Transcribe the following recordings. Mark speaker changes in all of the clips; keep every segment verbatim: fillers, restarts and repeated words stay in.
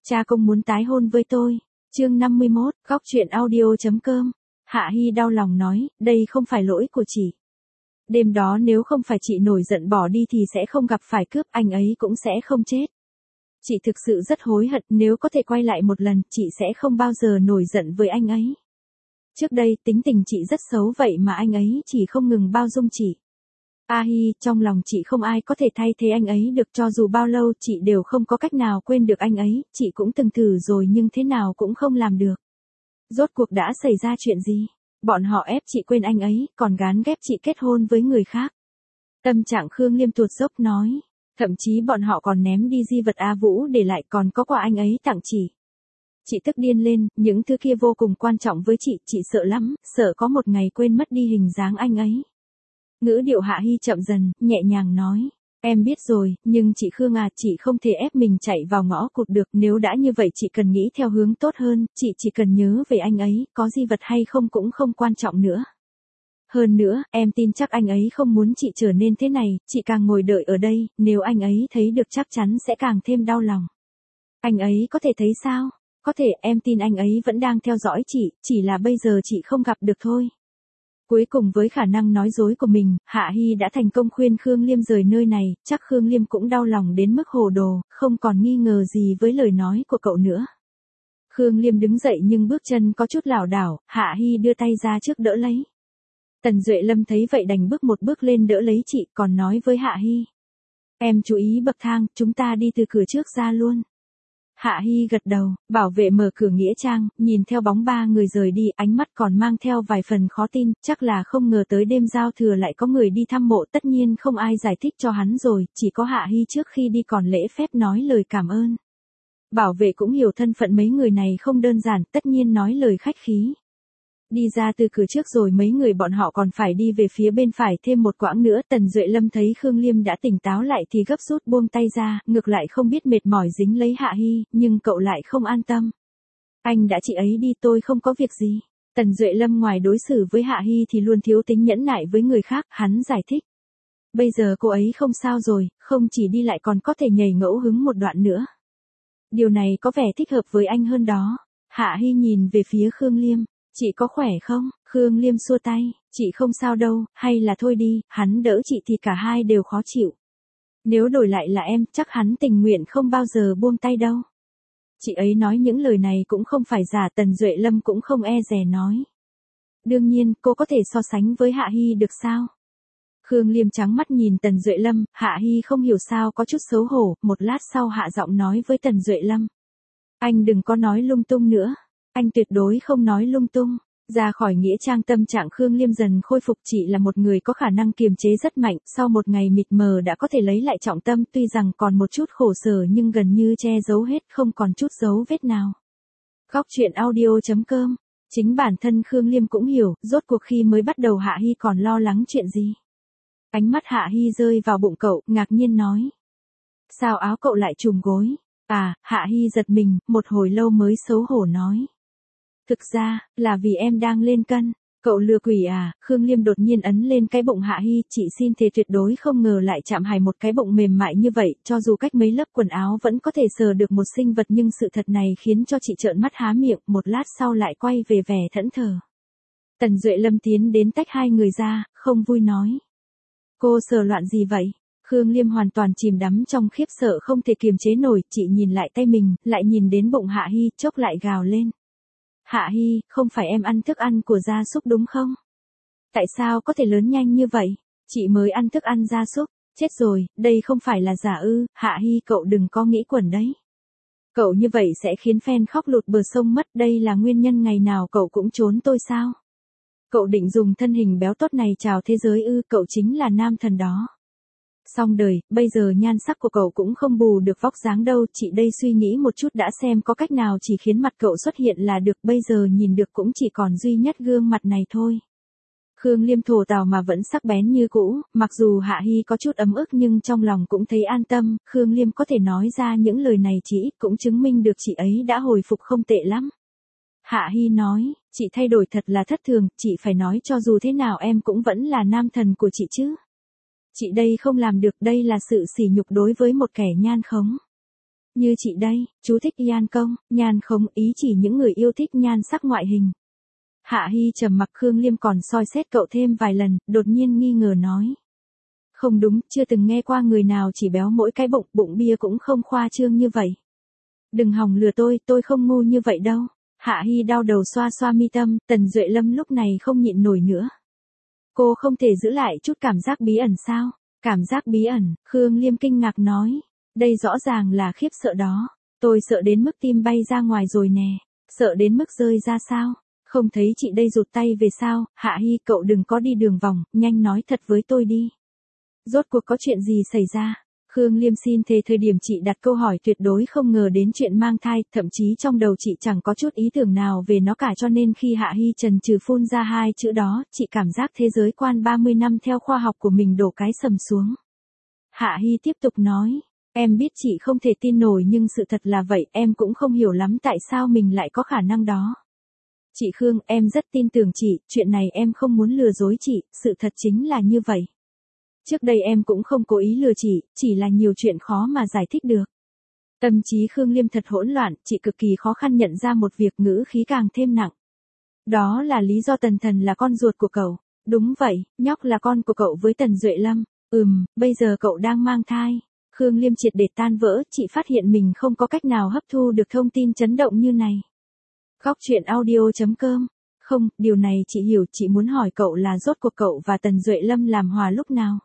Speaker 1: Cha công muốn tái hôn với tôi. Chương năm mươi mốt, góc truyện audio.com. Hạ Hi đau lòng nói, đây không phải lỗi của chị. Đêm đó nếu không phải chị nổi giận bỏ đi thì sẽ không gặp phải cướp, anh ấy cũng sẽ không chết. Chị thực sự rất hối hận, nếu có thể quay lại một lần, chị sẽ không bao giờ nổi giận với anh ấy. Trước đây, tính tình chị rất xấu vậy mà anh ấy chỉ không ngừng bao dung chị. A Hi, trong lòng chị không ai có thể thay thế anh ấy được, cho dù bao lâu chị đều không có cách nào quên được anh ấy, chị cũng từng thử rồi nhưng thế nào cũng không làm được. Rốt cuộc đã xảy ra chuyện gì? Bọn họ ép chị quên anh ấy, còn gán ghép chị kết hôn với người khác. Tâm trạng Khương Liêm tuột dốc nói, thậm chí bọn họ còn ném đi di vật A Vũ để lại, còn có quà anh ấy tặng chị. Chị tức điên lên, những thứ kia vô cùng quan trọng với chị, chị sợ lắm, sợ có một ngày quên mất đi hình dáng anh ấy. Ngữ điệu Hạ Hi chậm dần, nhẹ nhàng nói, em biết rồi, nhưng chị Khương à, chị không thể ép mình chạy vào ngõ cụt được, nếu đã như vậy chị cần nghĩ theo hướng tốt hơn, chị chỉ cần nhớ về anh ấy, có di vật hay không cũng không quan trọng nữa. Hơn nữa, em tin chắc anh ấy không muốn chị trở nên thế này, chị càng ngồi đợi ở đây, nếu anh ấy thấy được chắc chắn sẽ càng thêm đau lòng. Anh ấy có thể thấy sao? Có thể, em tin anh ấy vẫn đang theo dõi chị, chỉ là bây giờ chị không gặp được thôi. Cuối cùng với khả năng nói dối của mình, Hạ Hi đã thành công khuyên Khương Liêm rời nơi này, chắc Khương Liêm cũng đau lòng đến mức hồ đồ, không còn nghi ngờ gì với lời nói của cậu nữa. Khương Liêm đứng dậy nhưng bước chân có chút lảo đảo, Hạ Hi đưa tay ra trước đỡ lấy. Tần Duệ Lâm thấy vậy đành bước một bước lên đỡ lấy chị, còn nói với Hạ Hi. Em chú ý bậc thang, chúng ta đi từ cửa trước ra luôn. Hạ Hi gật đầu, bảo vệ mở cửa nghĩa trang, nhìn theo bóng ba người rời đi, ánh mắt còn mang theo vài phần khó tin, chắc là không ngờ tới đêm giao thừa lại có người đi thăm mộ, tất nhiên không ai giải thích cho hắn rồi, chỉ có Hạ Hi trước khi đi còn lễ phép nói lời cảm ơn. Bảo vệ cũng hiểu thân phận mấy người này không đơn giản, tất nhiên nói lời khách khí. Đi ra từ cửa trước rồi mấy người bọn họ còn phải đi về phía bên phải thêm một quãng nữa. Tần Duệ Lâm thấy Khương Liêm đã tỉnh táo lại thì gấp rút buông tay ra, ngược lại không biết mệt mỏi dính lấy Hạ Hi, nhưng cậu lại không an tâm. Anh đã chị ấy đi, tôi không có việc gì. Tần Duệ Lâm ngoài đối xử với Hạ Hi thì luôn thiếu tính nhẫn nại với người khác, hắn giải thích. Bây giờ cô ấy không sao rồi, không chỉ đi lại còn có thể nhảy ngẫu hứng một đoạn nữa. Điều này có vẻ thích hợp với anh hơn đó. Hạ Hi nhìn về phía Khương Liêm. Chị có khỏe không? Khương Liêm xua tay, chị không sao đâu, hay là thôi đi, hắn đỡ chị thì cả hai đều khó chịu. Nếu đổi lại là em, chắc hắn tình nguyện không bao giờ buông tay đâu. Chị ấy nói những lời này cũng không phải giả, Tần Duệ Lâm cũng không e dè nói. Đương nhiên, cô có thể so sánh với Hạ Hi được sao? Khương Liêm trắng mắt nhìn Tần Duệ Lâm, Hạ Hi không hiểu sao có chút xấu hổ, một lát sau hạ giọng nói với Tần Duệ Lâm. Anh đừng có nói lung tung nữa. Anh tuyệt đối không nói lung tung. Ra khỏi nghĩa trang tâm trạng Khương Liêm dần khôi phục, chị là một người có khả năng kiềm chế rất mạnh, sau một ngày mịt mờ đã có thể lấy lại trọng tâm, tuy rằng còn một chút khổ sở nhưng gần như che giấu hết, không còn chút dấu vết nào. Góc truyện audio.com. Chính bản thân Khương Liêm cũng hiểu, rốt cuộc khi mới bắt đầu Hạ Hi còn lo lắng chuyện gì. Ánh mắt Hạ Hi rơi vào bụng cậu, ngạc nhiên nói. Sao áo cậu lại trùm gối? À, Hạ Hi giật mình, một hồi lâu mới xấu hổ nói. Thực ra, là vì em đang lên cân. Cậu lừa quỷ à? Khương Liêm đột nhiên ấn lên cái bụng Hạ Hi, chị xin thề tuyệt đối không ngờ lại chạm hài một cái bụng mềm mại như vậy, cho dù cách mấy lớp quần áo vẫn có thể sờ được một sinh vật, nhưng sự thật này khiến cho chị trợn mắt há miệng, một lát sau lại quay về vẻ thẫn thờ. Tần Duệ Lâm tiến đến tách hai người ra, không vui nói. Cô sờ loạn gì vậy? Khương Liêm hoàn toàn chìm đắm trong khiếp sợ không thể kiềm chế nổi, chị nhìn lại tay mình, lại nhìn đến bụng Hạ Hi, chốc lại gào lên. Hạ Hi, không phải em ăn thức ăn của gia súc đúng không? Tại sao có thể lớn nhanh như vậy? Chị mới ăn thức ăn gia súc, chết rồi, đây không phải là giả ư? Hạ Hi, cậu đừng có nghĩ quẩn đấy. Cậu như vậy sẽ khiến fan khóc lụt bờ sông mất, đây là nguyên nhân ngày nào cậu cũng trốn tôi sao? Cậu định dùng thân hình béo tốt này chào thế giới ư? Cậu chính là nam thần đó. Xong đời, bây giờ nhan sắc của cậu cũng không bù được vóc dáng đâu, chị đây suy nghĩ một chút đã xem có cách nào chỉ khiến mặt cậu xuất hiện là được, bây giờ nhìn được cũng chỉ còn duy nhất gương mặt này thôi. Khương Liêm thổ tào mà vẫn sắc bén như cũ, mặc dù Hạ Hi có chút ấm ức nhưng trong lòng cũng thấy an tâm, Khương Liêm có thể nói ra những lời này chỉ ít cũng chứng minh được chị ấy đã hồi phục không tệ lắm. Hạ Hi nói, chị thay đổi thật là thất thường, chị phải nói cho dù thế nào em cũng vẫn là nam thần của chị chứ. Chị đây không làm được, đây là sự sỉ nhục đối với một kẻ nhan khống. Như chị đây, chú thích nhan công, nhan không, ý chỉ những người yêu thích nhan sắc ngoại hình. Hạ Hi trầm mặc. Khương Liêm còn soi xét cậu thêm vài lần, đột nhiên nghi ngờ nói. Không đúng, chưa từng nghe qua người nào chỉ béo mỗi cái bụng, bụng bia cũng không khoa trương như vậy. Đừng hòng lừa tôi, tôi không ngu như vậy đâu. Hạ Hi đau đầu xoa xoa mi tâm, Tần Duệ Lâm lúc này không nhịn nổi nữa. Cô không thể giữ lại chút cảm giác bí ẩn sao? Cảm giác bí ẩn, Khương Liêm kinh ngạc nói. Đây rõ ràng là khiếp sợ đó. Tôi sợ đến mức tim bay ra ngoài rồi nè. Sợ đến mức rơi ra sao? Không thấy chị đây rụt tay về sao? Hạ Hi, cậu đừng có đi đường vòng, nhanh nói thật với tôi đi. Rốt cuộc có chuyện gì xảy ra? Khương Liêm xin thề thời điểm chị đặt câu hỏi tuyệt đối không ngờ đến chuyện mang thai, thậm chí trong đầu chị chẳng có chút ý tưởng nào về nó cả, cho nên khi Hạ Hi trần trừ phun ra hai chữ đó, chị cảm giác thế giới quan ba mươi năm theo khoa học của mình đổ cái sầm xuống. Hạ Hi tiếp tục nói, em biết chị không thể tin nổi nhưng sự thật là vậy, em cũng không hiểu lắm tại sao mình lại có khả năng đó. Chị Khương, em rất tin tưởng chị, chuyện này em không muốn lừa dối chị, sự thật chính là như vậy. Trước đây em cũng không cố ý lừa chị, chỉ là nhiều chuyện khó mà giải thích được. Tâm trí Khương Liêm thật hỗn loạn, chị cực kỳ khó khăn nhận ra một việc, ngữ khí càng thêm nặng. Đó là lý do Tần Thần là con ruột của cậu. Đúng vậy, nhóc là con của cậu với Tần Duệ Lâm. Ừm, bây giờ cậu đang mang thai. Khương Liêm triệt để tan vỡ, chị phát hiện mình không có cách nào hấp thu được thông tin chấn động như này. Góc truyện audio chấm com. Không, điều này chị hiểu, chị muốn hỏi cậu là rốt cuộc cậu và Tần Duệ Lâm làm hòa lúc nào?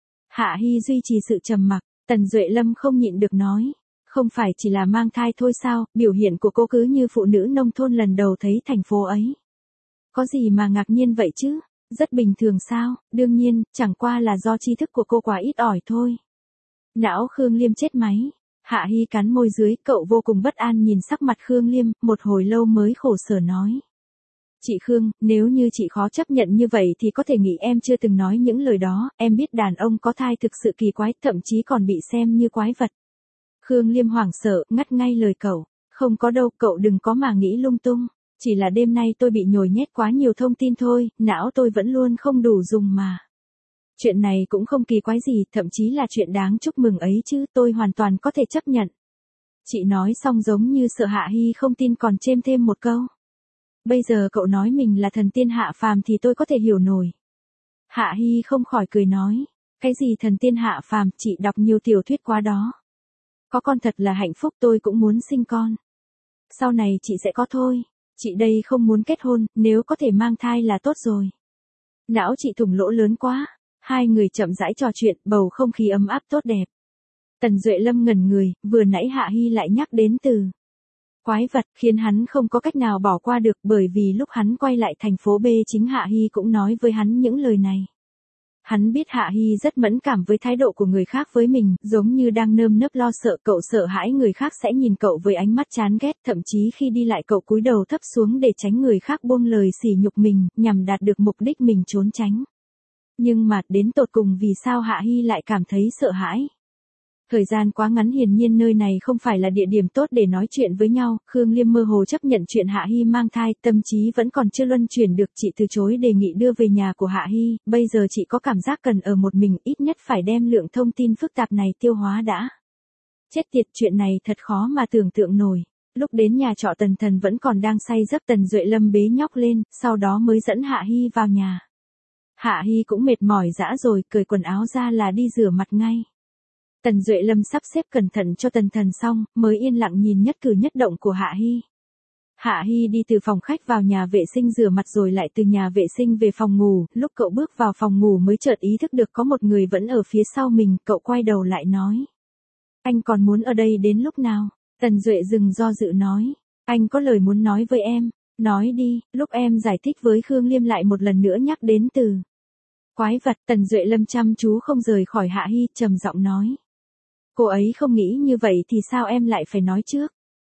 Speaker 1: Hạ Hi duy trì sự trầm mặc, Tần Duệ Lâm không nhịn được nói. Không phải chỉ là mang thai thôi sao, biểu hiện của cô cứ như phụ nữ nông thôn lần đầu thấy thành phố ấy. Có gì mà ngạc nhiên vậy chứ, rất bình thường sao, đương nhiên, chẳng qua là do tri thức của cô quá ít ỏi thôi. Não Khương Liêm chết máy. Hạ Hi cắn môi dưới, cậu vô cùng bất an nhìn sắc mặt Khương Liêm, một hồi lâu mới khổ sở nói. Chị Khương, nếu như chị khó chấp nhận như vậy thì có thể nghĩ em chưa từng nói những lời đó, em biết đàn ông có thai thực sự kỳ quái, thậm chí còn bị xem như quái vật. Khương Liêm hoảng sợ, ngắt ngay lời cậu. Không có đâu, cậu đừng có mà nghĩ lung tung. Chỉ là đêm nay tôi bị nhồi nhét quá nhiều thông tin thôi, não tôi vẫn luôn không đủ dùng mà. Chuyện này cũng không kỳ quái gì, thậm chí là chuyện đáng chúc mừng ấy chứ, tôi hoàn toàn có thể chấp nhận. Chị nói xong giống như sợ Hạ Hi không tin còn chêm thêm một câu. Bây giờ cậu nói mình là thần tiên hạ phàm thì tôi có thể hiểu nổi. Hạ Hi không khỏi cười nói. Cái gì thần tiên hạ phàm, chị đọc nhiều tiểu thuyết quá đó. Có con thật là hạnh phúc, tôi cũng muốn sinh con. Sau này chị sẽ có thôi. Chị đây không muốn kết hôn, nếu có thể mang thai là tốt rồi. Não chị thủng lỗ lớn quá. Hai người chậm rãi trò chuyện, bầu không khí ấm áp tốt đẹp. Tần Duệ Lâm ngẩn người, vừa nãy Hạ Hi lại nhắc đến từ quái vật, khiến hắn không có cách nào bỏ qua được, bởi vì lúc hắn quay lại thành phố B chính Hạ Hi cũng nói với hắn những lời này. Hắn biết Hạ Hi rất mẫn cảm với thái độ của người khác với mình, giống như đang nơm nớp lo sợ, cậu sợ hãi người khác sẽ nhìn cậu với ánh mắt chán ghét, thậm chí khi đi lại cậu cúi đầu thấp xuống để tránh người khác buông lời sỉ nhục mình, nhằm đạt được mục đích mình trốn tránh. Nhưng mà, đến tột cùng vì sao Hạ Hi lại cảm thấy sợ hãi? Thời gian quá ngắn, hiển nhiên nơi này không phải là địa điểm tốt để nói chuyện với nhau, Khương Liêm mơ hồ chấp nhận chuyện Hạ Hi mang thai, tâm trí vẫn còn chưa luân chuyển được, chị từ chối đề nghị đưa về nhà của Hạ Hi, bây giờ chị có cảm giác cần ở một mình, ít nhất phải đem lượng thông tin phức tạp này tiêu hóa đã. Chết tiệt, chuyện này thật khó mà tưởng tượng nổi. Lúc đến nhà trọ Tần Thần vẫn còn đang say giấc, Tần Duệ Lâm bế nhóc lên, sau đó mới dẫn Hạ Hi vào nhà. Hạ Hi cũng mệt mỏi dã rồi, cởi quần áo ra là đi rửa mặt ngay. Tần Duệ Lâm sắp xếp cẩn thận cho Tần Thần xong, mới yên lặng nhìn nhất cử nhất động của Hạ Hi. Hạ Hi đi từ phòng khách vào nhà vệ sinh rửa mặt rồi lại từ nhà vệ sinh về phòng ngủ, lúc cậu bước vào phòng ngủ mới chợt ý thức được có một người vẫn ở phía sau mình, cậu quay đầu lại nói. Anh còn muốn ở đây đến lúc nào? Tần Duệ dừng do dự nói. Anh có lời muốn nói với em. Nói đi, lúc em giải thích với Khương Liêm lại một lần nữa nhắc đến từ quái vật. Tần Duệ Lâm chăm chú không rời khỏi Hạ Hi, trầm giọng nói. Cô ấy không nghĩ như vậy thì sao em lại phải nói trước?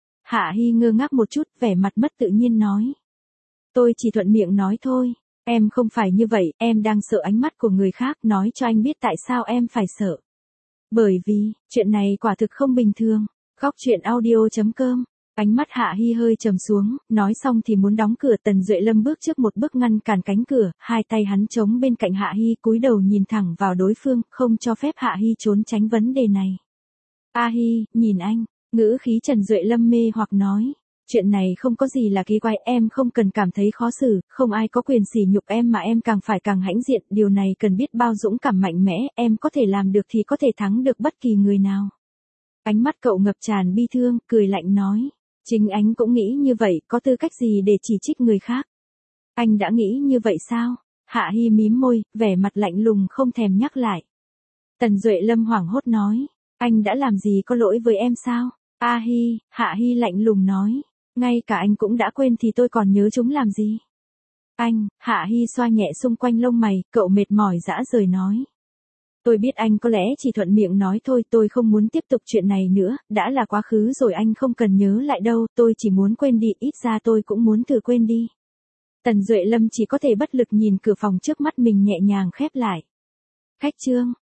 Speaker 1: Hạ Hi ngơ ngác một chút, vẻ mặt mất tự nhiên nói. Tôi chỉ thuận miệng nói thôi, em không phải như vậy, em đang sợ ánh mắt của người khác, nói cho anh biết tại sao em phải sợ. Bởi vì, chuyện này quả thực không bình thường. Góc truyện audio chấm com. Ánh mắt Hạ Hi hơi trầm xuống, nói xong thì muốn đóng cửa. Tần Duệ Lâm bước trước một bước ngăn cản cánh cửa, hai tay hắn chống bên cạnh Hạ Hi, cúi đầu nhìn thẳng vào đối phương, không cho phép Hạ Hi trốn tránh vấn đề này. A Hi, nhìn anh. Ngữ khí Trần Duệ Lâm mê hoặc nói. Chuyện này không có gì là kỳ quái, em không cần cảm thấy khó xử, không ai có quyền sỉ nhục em mà em càng phải càng hãnh diện, điều này cần biết bao dũng cảm mạnh mẽ, em có thể làm được thì có thể thắng được bất kỳ người nào. Ánh mắt cậu ngập tràn bi thương, cười lạnh nói. Chính anh cũng nghĩ như vậy, có tư cách gì để chỉ trích người khác? Anh đã nghĩ như vậy sao? Hạ Hi mím môi, vẻ mặt lạnh lùng không thèm nhắc lại. Tần Duệ Lâm hoảng hốt nói. Anh đã làm gì có lỗi với em sao? A Hi, Hạ Hi lạnh lùng nói. Ngay cả anh cũng đã quên thì tôi còn nhớ chúng làm gì? Anh, Hạ Hi xoa nhẹ xung quanh lông mày, cậu mệt mỏi dã rời nói. Tôi biết anh có lẽ chỉ thuận miệng nói thôi, tôi không muốn tiếp tục chuyện này nữa, đã là quá khứ rồi anh không cần nhớ lại đâu, tôi chỉ muốn quên đi, ít ra tôi cũng muốn thử quên đi. Tần Duệ Lâm chỉ có thể bất lực nhìn cửa phòng trước mắt mình nhẹ nhàng khép lại. Khách trương.